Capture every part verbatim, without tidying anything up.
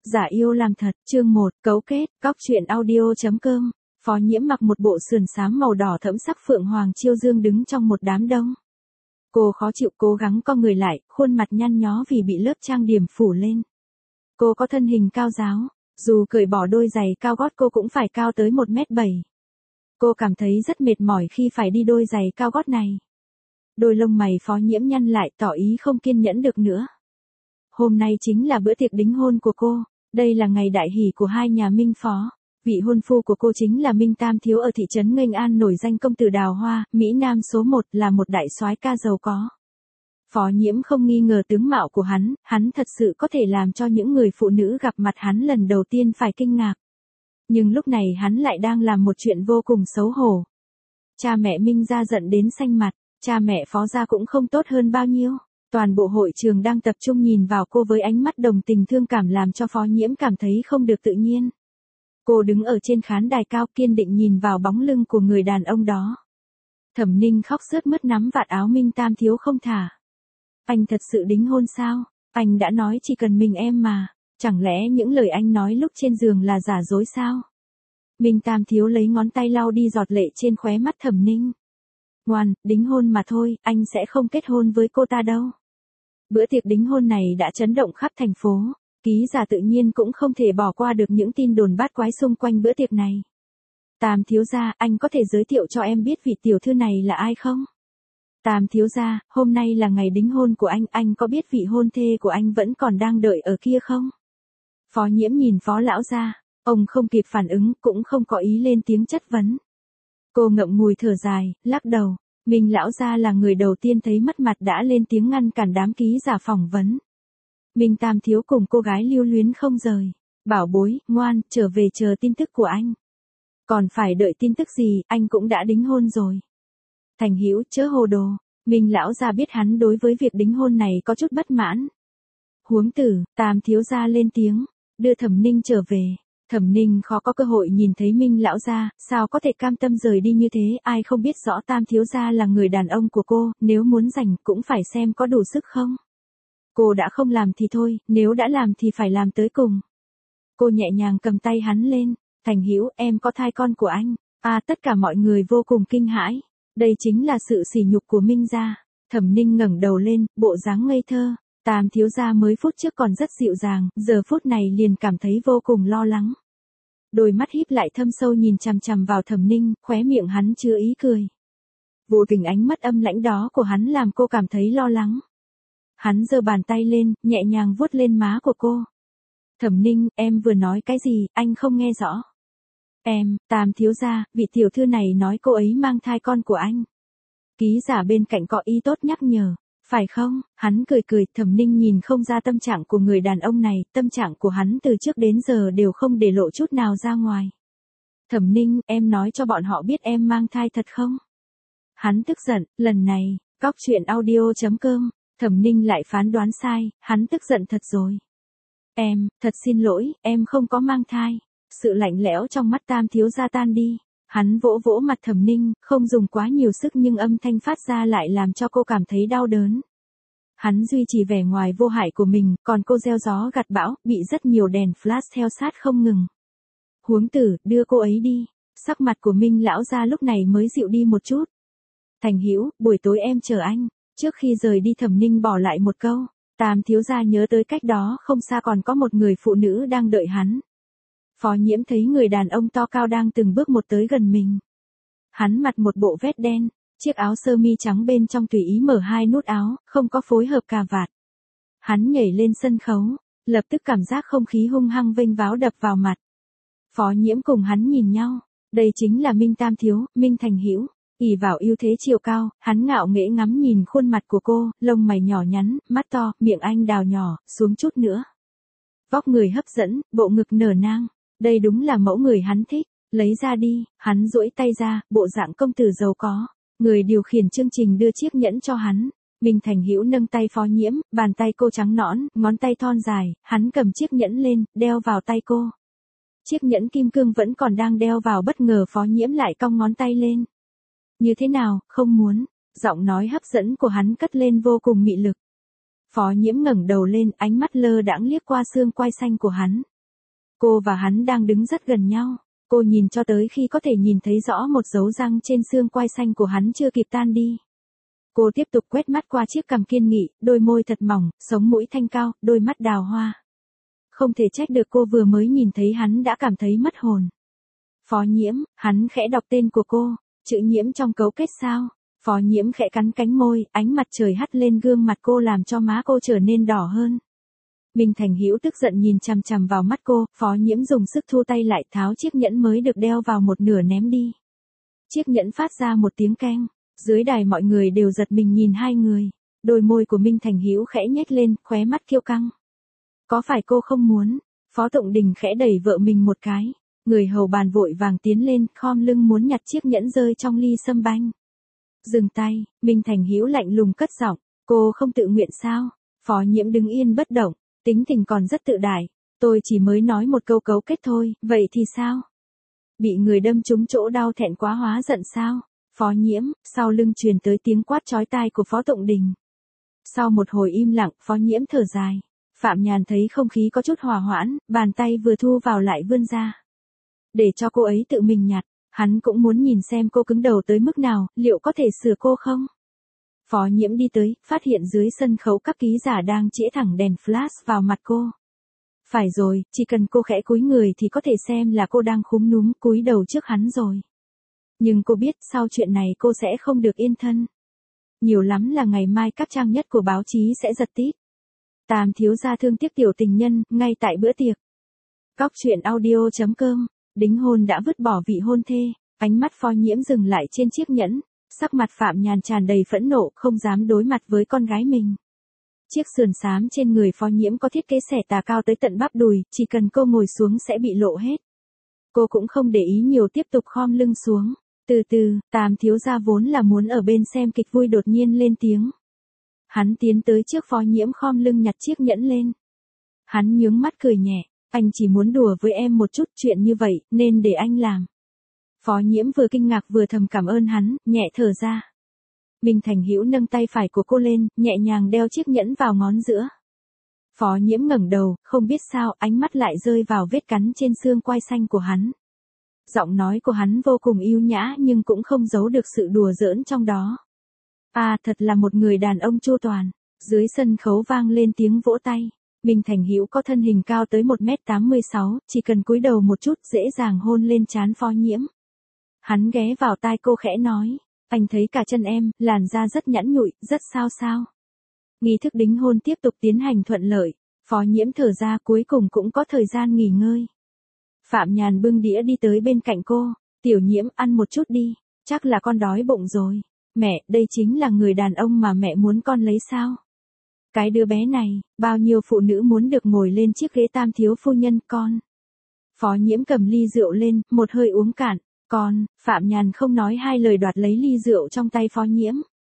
Giả yêu làm thật, chương một, cấu kết, cóc truyện audio.com. Phó Nhiễm mặc một bộ sườn xám màu đỏ thẫm sắc phượng hoàng chiêu dương đứng trong một đám đông. Cô khó chịu cố gắng co người lại, khuôn mặt nhăn nhó vì bị lớp trang điểm phủ lên. Cô có thân hình cao ráo, dù cởi bỏ đôi giày cao gót cô cũng phải cao tới một mét bảy. Cô cảm thấy rất mệt mỏi khi phải đi đôi giày cao gót này. Đôi lông mày Phó Nhiễm nhăn lại tỏ ý không kiên nhẫn được nữa. Hôm nay chính là bữa tiệc đính hôn của cô, đây là ngày đại hỷ của hai nhà Minh Phó. Vị hôn phu của cô chính là Minh Tam Thiếu ở thị trấn Nghênh An nổi danh công tử đào hoa, Mỹ Nam số một, là một đại soái ca giàu có. Phó Nhiễm không nghi ngờ tướng mạo của hắn, hắn thật sự có thể làm cho những người phụ nữ gặp mặt hắn lần đầu tiên phải kinh ngạc. Nhưng lúc này hắn lại đang làm một chuyện vô cùng xấu hổ. Cha mẹ Minh gia giận đến xanh mặt, cha mẹ Phó gia cũng không tốt hơn bao nhiêu. Toàn bộ hội trường đang tập trung nhìn vào cô với ánh mắt đồng tình thương cảm làm cho Phó Nhiễm cảm thấy không được tự nhiên. Cô đứng ở trên khán đài cao kiên định nhìn vào bóng lưng của người đàn ông đó. Thẩm Ninh khóc sướt mướt nắm vạt áo Minh Tam Thiếu không thả. Anh thật sự đính hôn sao? Anh đã nói chỉ cần mình em mà. Chẳng lẽ những lời anh nói lúc trên giường là giả dối sao? Minh Tam Thiếu lấy ngón tay lau đi giọt lệ trên khóe mắt Thẩm Ninh. Ngoan, đính hôn mà thôi, anh sẽ không kết hôn với cô ta đâu. Bữa tiệc đính hôn này đã chấn động khắp thành phố. Ký giả tự nhiên cũng không thể bỏ qua được những tin đồn bát quái xung quanh bữa tiệc này. Tam thiếu gia, anh có thể giới thiệu cho em biết vị tiểu thư này là ai không? Tam thiếu gia, hôm nay là ngày đính hôn của anh, anh có biết vị hôn thê của anh vẫn còn đang đợi ở kia không? Phó Nhiễm nhìn Phó lão gia, ông không kịp phản ứng, cũng không có ý lên tiếng chất vấn. Cô ngậm ngùi thở dài, lắc đầu. Minh lão gia là người đầu tiên thấy mất mặt đã lên tiếng ngăn cản đám ký giả phỏng vấn. Minh Tam Thiếu cùng cô gái lưu luyến không rời. Bảo bối, ngoan, trở về chờ tin tức của anh. Còn phải đợi tin tức gì, anh cũng đã đính hôn rồi. Thành Hữu chớ hồ đồ. Minh lão gia biết hắn đối với việc đính hôn này có chút bất mãn. Huống tử, Tam Thiếu gia lên tiếng, đưa Thẩm Ninh trở về. Thẩm Ninh khó có cơ hội nhìn thấy Minh lão gia, sao có thể cam tâm rời đi như thế, ai không biết rõ Tam thiếu gia là người đàn ông của cô, nếu muốn giành cũng phải xem có đủ sức không. Cô đã không làm thì thôi, nếu đã làm thì phải làm tới cùng. Cô nhẹ nhàng cầm tay hắn lên, Thành Hữu, em có thai con của anh. À, tất cả mọi người vô cùng kinh hãi. Đây chính là sự sỉ nhục của Minh gia. Thẩm Ninh ngẩng đầu lên, bộ dáng ngây thơ. Tam thiếu gia mới phút trước còn rất dịu dàng, giờ phút này liền cảm thấy vô cùng lo lắng. Đôi mắt híp lại thâm sâu nhìn chằm chằm vào Thẩm Ninh, khóe miệng hắn chứa ý cười. Vô tình ánh mắt âm lãnh đó của hắn làm cô cảm thấy lo lắng. Hắn giơ bàn tay lên, nhẹ nhàng vuốt lên má của cô. Thẩm Ninh, em vừa nói cái gì, anh không nghe rõ. Em, Tam thiếu gia, vị tiểu thư này nói cô ấy mang thai con của anh. Ký giả bên cạnh có ý tốt nhắc nhở. Phải không? Hắn cười cười, Thẩm Ninh nhìn không ra tâm trạng của người đàn ông này, tâm trạng của hắn từ trước đến giờ đều không để lộ chút nào ra ngoài. Thẩm Ninh, em nói cho bọn họ biết em mang thai thật không? Hắn tức giận, lần này, cóc truyện audio.com, Thẩm Ninh lại phán đoán sai, hắn tức giận thật rồi. Em, thật xin lỗi, em không có mang thai. Sự lạnh lẽo trong mắt Tam thiếu gia tan đi. Hắn vỗ vỗ mặt Thẩm Ninh, không dùng quá nhiều sức nhưng âm thanh phát ra lại làm cho cô cảm thấy đau đớn. Hắn duy trì vẻ ngoài vô hại của mình, còn cô gieo gió gặt bão, bị rất nhiều đèn flash theo sát không ngừng. Huống tử, đưa cô ấy đi. Sắc mặt của Minh lão gia lúc này mới dịu đi một chút. Thành Hữu, buổi tối em chờ anh. Trước khi rời đi Thẩm Ninh bỏ lại một câu. Tam thiếu gia nhớ tới cách đó không xa còn có một người phụ nữ đang đợi hắn. Phó Nhiễm thấy người đàn ông to cao đang từng bước một tới gần mình. Hắn mặc một bộ vest đen, chiếc áo sơ mi trắng bên trong tùy ý mở hai nút áo, không có phối hợp cà vạt. Hắn nhảy lên sân khấu, lập tức cảm giác không khí hung hăng vênh váo đập vào mặt. Phó Nhiễm cùng hắn nhìn nhau, đây chính là Minh Tam Thiếu, Minh Thành Hữu. ỷ vào ưu thế chiều cao, hắn ngạo nghễ ngắm nhìn khuôn mặt của cô, lông mày nhỏ nhắn, mắt to, miệng anh đào nhỏ, xuống chút nữa. Vóc người hấp dẫn, bộ ngực nở nang. Đây đúng là mẫu người hắn thích, lấy ra đi, hắn duỗi tay ra, bộ dạng công tử giàu có. Người điều khiển chương trình đưa chiếc nhẫn cho hắn. Minh Thành Hữu nâng tay Phó Nhiễm, bàn tay cô trắng nõn, ngón tay thon dài, hắn cầm chiếc nhẫn lên, đeo vào tay cô. Chiếc nhẫn kim cương vẫn còn đang đeo vào, bất ngờ Phó Nhiễm lại cong ngón tay lên. Như thế nào, không muốn? Giọng nói hấp dẫn của hắn cất lên vô cùng mị lực. Phó Nhiễm ngẩng đầu lên, ánh mắt lơ đãng liếc qua xương quai xanh của hắn. Cô và hắn đang đứng rất gần nhau. Cô nhìn cho tới khi có thể nhìn thấy rõ một dấu răng trên xương quai xanh của hắn chưa kịp tan đi. Cô tiếp tục quét mắt qua chiếc cằm kiên nghị, đôi môi thật mỏng, sống mũi thanh cao, đôi mắt đào hoa. Không thể trách được cô vừa mới nhìn thấy hắn đã cảm thấy mất hồn. Phó Nhiễm, hắn khẽ đọc tên của cô, chữ Nhiễm trong cấu kết sao? Phó Nhiễm khẽ cắn cánh môi, ánh mặt trời hắt lên gương mặt cô làm cho má cô trở nên đỏ hơn. Minh Thành Hữu tức giận nhìn chằm chằm vào mắt cô, Phó Nhiễm dùng sức thu tay lại, tháo chiếc nhẫn mới được đeo vào một nửa ném đi. Chiếc nhẫn phát ra một tiếng keng, dưới đài mọi người đều giật mình nhìn hai người, đôi môi của Minh Thành Hữu khẽ nhếch lên, khóe mắt kiêu căng. Có phải cô không muốn? Phó Tụng Đình khẽ đẩy vợ mình một cái, người hầu bàn vội vàng tiến lên, khom lưng muốn nhặt chiếc nhẫn rơi trong ly sâm banh. Dừng tay, Minh Thành Hữu lạnh lùng cất giọng, cô không tự nguyện sao? Phó Nhiễm đứng yên bất động, tính tình còn rất tự đại, tôi chỉ mới nói một câu cấu kết thôi, vậy thì sao? Bị người đâm trúng chỗ đau thẹn quá hóa giận sao? Phó Nhiễm, sau lưng truyền tới tiếng quát chói tai của Phó Tụng Đình. Sau một hồi im lặng, Phó Nhiễm thở dài. Phạm Nhàn thấy không khí có chút hòa hoãn, bàn tay vừa thu vào lại vươn ra. Để cho cô ấy tự mình nhặt, hắn cũng muốn nhìn xem cô cứng đầu tới mức nào, liệu có thể sửa cô không? Phó Nhiễm đi tới, phát hiện dưới sân khấu các ký giả đang chĩa thẳng đèn flash vào mặt cô. Phải rồi, chỉ cần cô khẽ cúi người thì có thể xem là cô đang khúm núm cúi đầu trước hắn rồi. Nhưng cô biết sau chuyện này cô sẽ không được yên thân. Nhiều lắm là ngày mai các trang nhất của báo chí sẽ giật tít. Tam thiếu gia thương tiếc tiểu tình nhân, ngay tại bữa tiệc. Cóc truyện audio chấm com, đính hôn đã vứt bỏ vị hôn thê, ánh mắt Phó Nhiễm dừng lại trên chiếc nhẫn, sắc mặt Phạm Nhàn tràn đầy phẫn nộ, không dám đối mặt với con gái mình. Chiếc sườn xám trên người Phó Nhiễm có thiết kế xẻ tà cao tới tận bắp đùi, chỉ cần cô ngồi xuống sẽ bị lộ hết. Cô cũng không để ý nhiều tiếp tục khom lưng xuống. Từ từ, Tam thiếu gia vốn là muốn ở bên xem kịch vui đột nhiên lên tiếng. Hắn tiến tới trước Phó Nhiễm khom lưng nhặt chiếc nhẫn lên. Hắn nhướng mắt cười nhẹ, anh chỉ muốn đùa với em một chút, chuyện như vậy, nên để anh làm. Phó Nhiễm vừa kinh ngạc vừa thầm cảm ơn hắn, nhẹ thở ra. Minh Thành Hữu nâng tay phải của cô lên, nhẹ nhàng đeo chiếc nhẫn vào ngón giữa. Phó Nhiễm ngẩng đầu, không biết sao, ánh mắt lại rơi vào vết cắn trên xương quai xanh của hắn. Giọng nói của hắn vô cùng yêu nhã nhưng cũng không giấu được sự đùa giỡn trong đó. À, thật là một người đàn ông chu toàn. Dưới sân khấu vang lên tiếng vỗ tay. Minh Thành Hữu có thân hình cao tới một mét tám mươi sáu, chỉ cần cúi đầu một chút dễ dàng hôn lên trán Phó Nhiễm. Hắn ghé vào tai cô khẽ nói, anh thấy cả chân em, làn da rất nhẵn nhụi, rất sao sao. Nghi thức đính hôn tiếp tục tiến hành thuận lợi, Phó Nhiễm thở ra cuối cùng cũng có thời gian nghỉ ngơi. Phạm Nhàn bưng đĩa đi tới bên cạnh cô, Tiểu Nhiễm ăn một chút đi, chắc là con đói bụng rồi. Mẹ, đây chính là người đàn ông mà mẹ muốn con lấy sao? Cái đứa bé này, bao nhiêu phụ nữ muốn được ngồi lên chiếc ghế tam thiếu phu nhân con. Phó Nhiễm cầm ly rượu lên, một hơi uống cạn, con, Phạm Nhàn không nói hai lời đoạt lấy ly rượu trong tay Phó Nhiễm.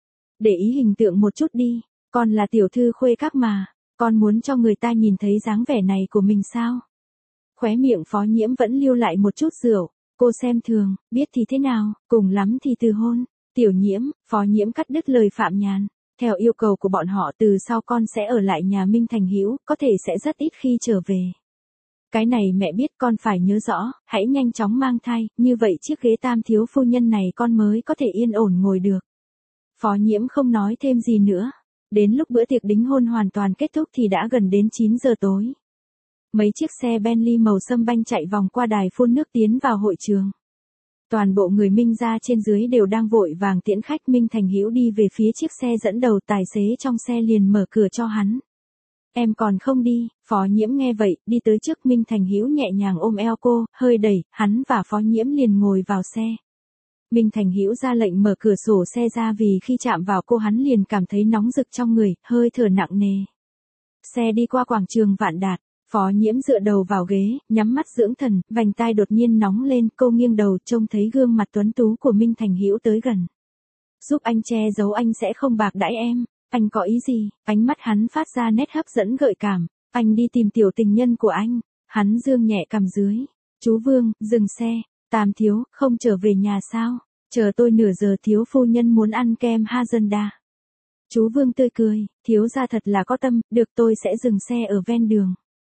Để ý hình tượng một chút đi, con là tiểu thư khuê các mà, con muốn cho người ta nhìn thấy dáng vẻ này của mình sao? Khóe miệng Phó Nhiễm vẫn lưu lại một chút rượu, cô xem thường, biết thì thế nào, cùng lắm thì từ hôn. Tiểu Nhiễm, Phó Nhiễm cắt đứt lời Phạm Nhàn, theo yêu cầu của bọn họ từ sau con sẽ ở lại nhà Minh Thành Hữu, có thể sẽ rất ít khi trở về. Cái này mẹ biết, con phải nhớ rõ, hãy nhanh chóng mang thai, như vậy chiếc ghế tam thiếu phu nhân này con mới có thể yên ổn ngồi được. Phó Nhiễm không nói thêm gì nữa. Đến lúc bữa tiệc đính hôn hoàn toàn kết thúc thì đã gần đến chín giờ tối. Mấy chiếc xe Bentley màu sâm banh chạy vòng qua đài phun nước tiến vào hội trường. Toàn bộ người Minh gia trên dưới đều đang vội vàng tiễn khách. Minh Thành Hữu đi về phía chiếc xe dẫn đầu, tài xế trong xe liền mở cửa cho hắn. Em còn không đi? Phó Nhiễm nghe vậy, đi tới trước Minh Thành Hữu nhẹ nhàng ôm eo cô, hơi đẩy, hắn và Phó Nhiễm liền ngồi vào xe. Minh Thành Hữu ra lệnh mở cửa sổ xe ra vì khi chạm vào cô hắn liền cảm thấy nóng rực trong người, hơi thở nặng nề. Xe đi qua quảng trường Vạn Đạt. Phó Nhiễm dựa đầu vào ghế, nhắm mắt dưỡng thần, vành tai đột nhiên nóng lên, cô nghiêng đầu trông thấy gương mặt tuấn tú của Minh Thành Hữu tới gần. Giúp anh che giấu, anh sẽ không bạc đãi em. Anh có ý gì? Ánh mắt hắn phát ra nét hấp dẫn gợi cảm. Anh đi tìm tiểu tình nhân của anh. Hắn dương nhẹ cằm dưới. Chú Vương, dừng xe. Tam thiếu, không trở về nhà sao? Chờ tôi nửa giờ, thiếu phu nhân muốn ăn kem Hazenda. Chú Vương tươi cười, thiếu gia thật là có tâm, được tôi sẽ dừng xe ở ven đường.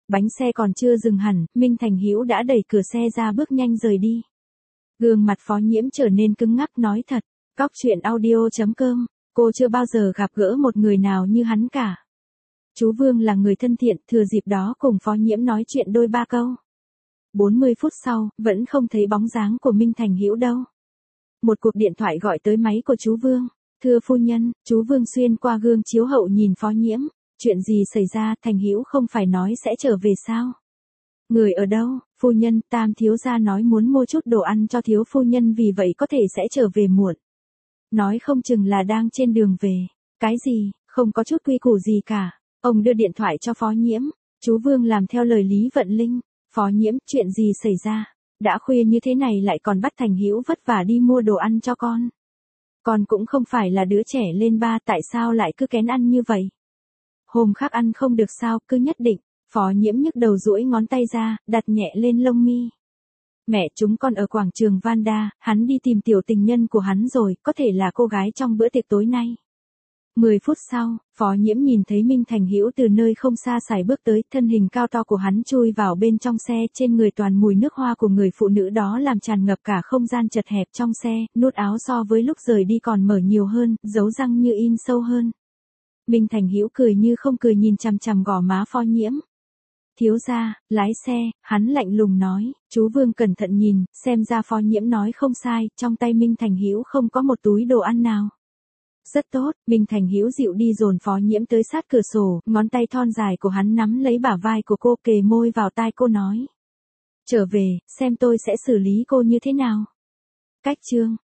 Bánh xe còn chưa dừng hẳn, Minh Thành Hữu đã đẩy cửa xe ra bước nhanh rời đi. Gương mặt Phó Nhiễm trở nên cứng ngắc nói thật. Cóc truyện audio chấm com, cô chưa bao giờ gặp gỡ một người nào như hắn cả. Chú Vương là người thân thiện, thừa dịp đó cùng Phó Nhiễm nói chuyện đôi ba câu. bốn mươi phút sau, vẫn không thấy bóng dáng của Minh Thành Hữu đâu. Một cuộc điện thoại gọi tới máy của chú Vương. Thưa phu nhân, chú Vương xuyên qua gương chiếu hậu nhìn Phó Nhiễm. Chuyện gì xảy ra, Thành Hữu không phải nói sẽ trở về sao? Người ở đâu, phu nhân, Tam thiếu gia nói muốn mua chút đồ ăn cho thiếu phu nhân vì vậy có thể sẽ trở về muộn. Nói không chừng là đang trên đường về. Cái gì, không có chút quy củ gì cả. Ông đưa điện thoại cho Phó Nhiễm. Chú Vương làm theo lời Lý Vận Linh. Phó Nhiễm, chuyện gì xảy ra? Đã khuya như thế này lại còn bắt Thành Hữu vất vả đi mua đồ ăn cho con. Con cũng không phải là đứa trẻ lên ba, tại sao lại cứ kén ăn như vậy? Hôm khác ăn không được sao, cứ nhất định. Phó Nhiễm nhấc đầu duỗi ngón tay ra, đặt nhẹ lên lông mi. Mẹ, chúng con ở quảng trường Vanda, hắn đi tìm tiểu tình nhân của hắn rồi, có thể là cô gái trong bữa tiệc tối nay. Mười phút sau, Phó Nhiễm nhìn thấy Minh Thành Hữu từ nơi không xa xài bước tới, thân hình cao to của hắn chui vào bên trong xe, trên người toàn mùi nước hoa của người phụ nữ đó làm tràn ngập cả không gian chật hẹp trong xe, nút áo so với lúc rời đi còn mở nhiều hơn, dấu răng như in sâu hơn. Minh Thành Hữu cười như không cười nhìn chằm chằm gò má Phó Nhiễm. Thiếu gia, lái xe, hắn lạnh lùng nói. Chú Vương cẩn thận nhìn, xem ra Phó Nhiễm nói không sai, trong tay Minh Thành Hữu không có một túi đồ ăn nào. Rất tốt, Minh Thành Hữu dịu đi dồn Phó Nhiễm tới sát cửa sổ, ngón tay thon dài của hắn nắm lấy bả vai của cô, kề môi vào tai cô nói. Trở về, xem tôi sẽ xử lý cô như thế nào. Cách chương.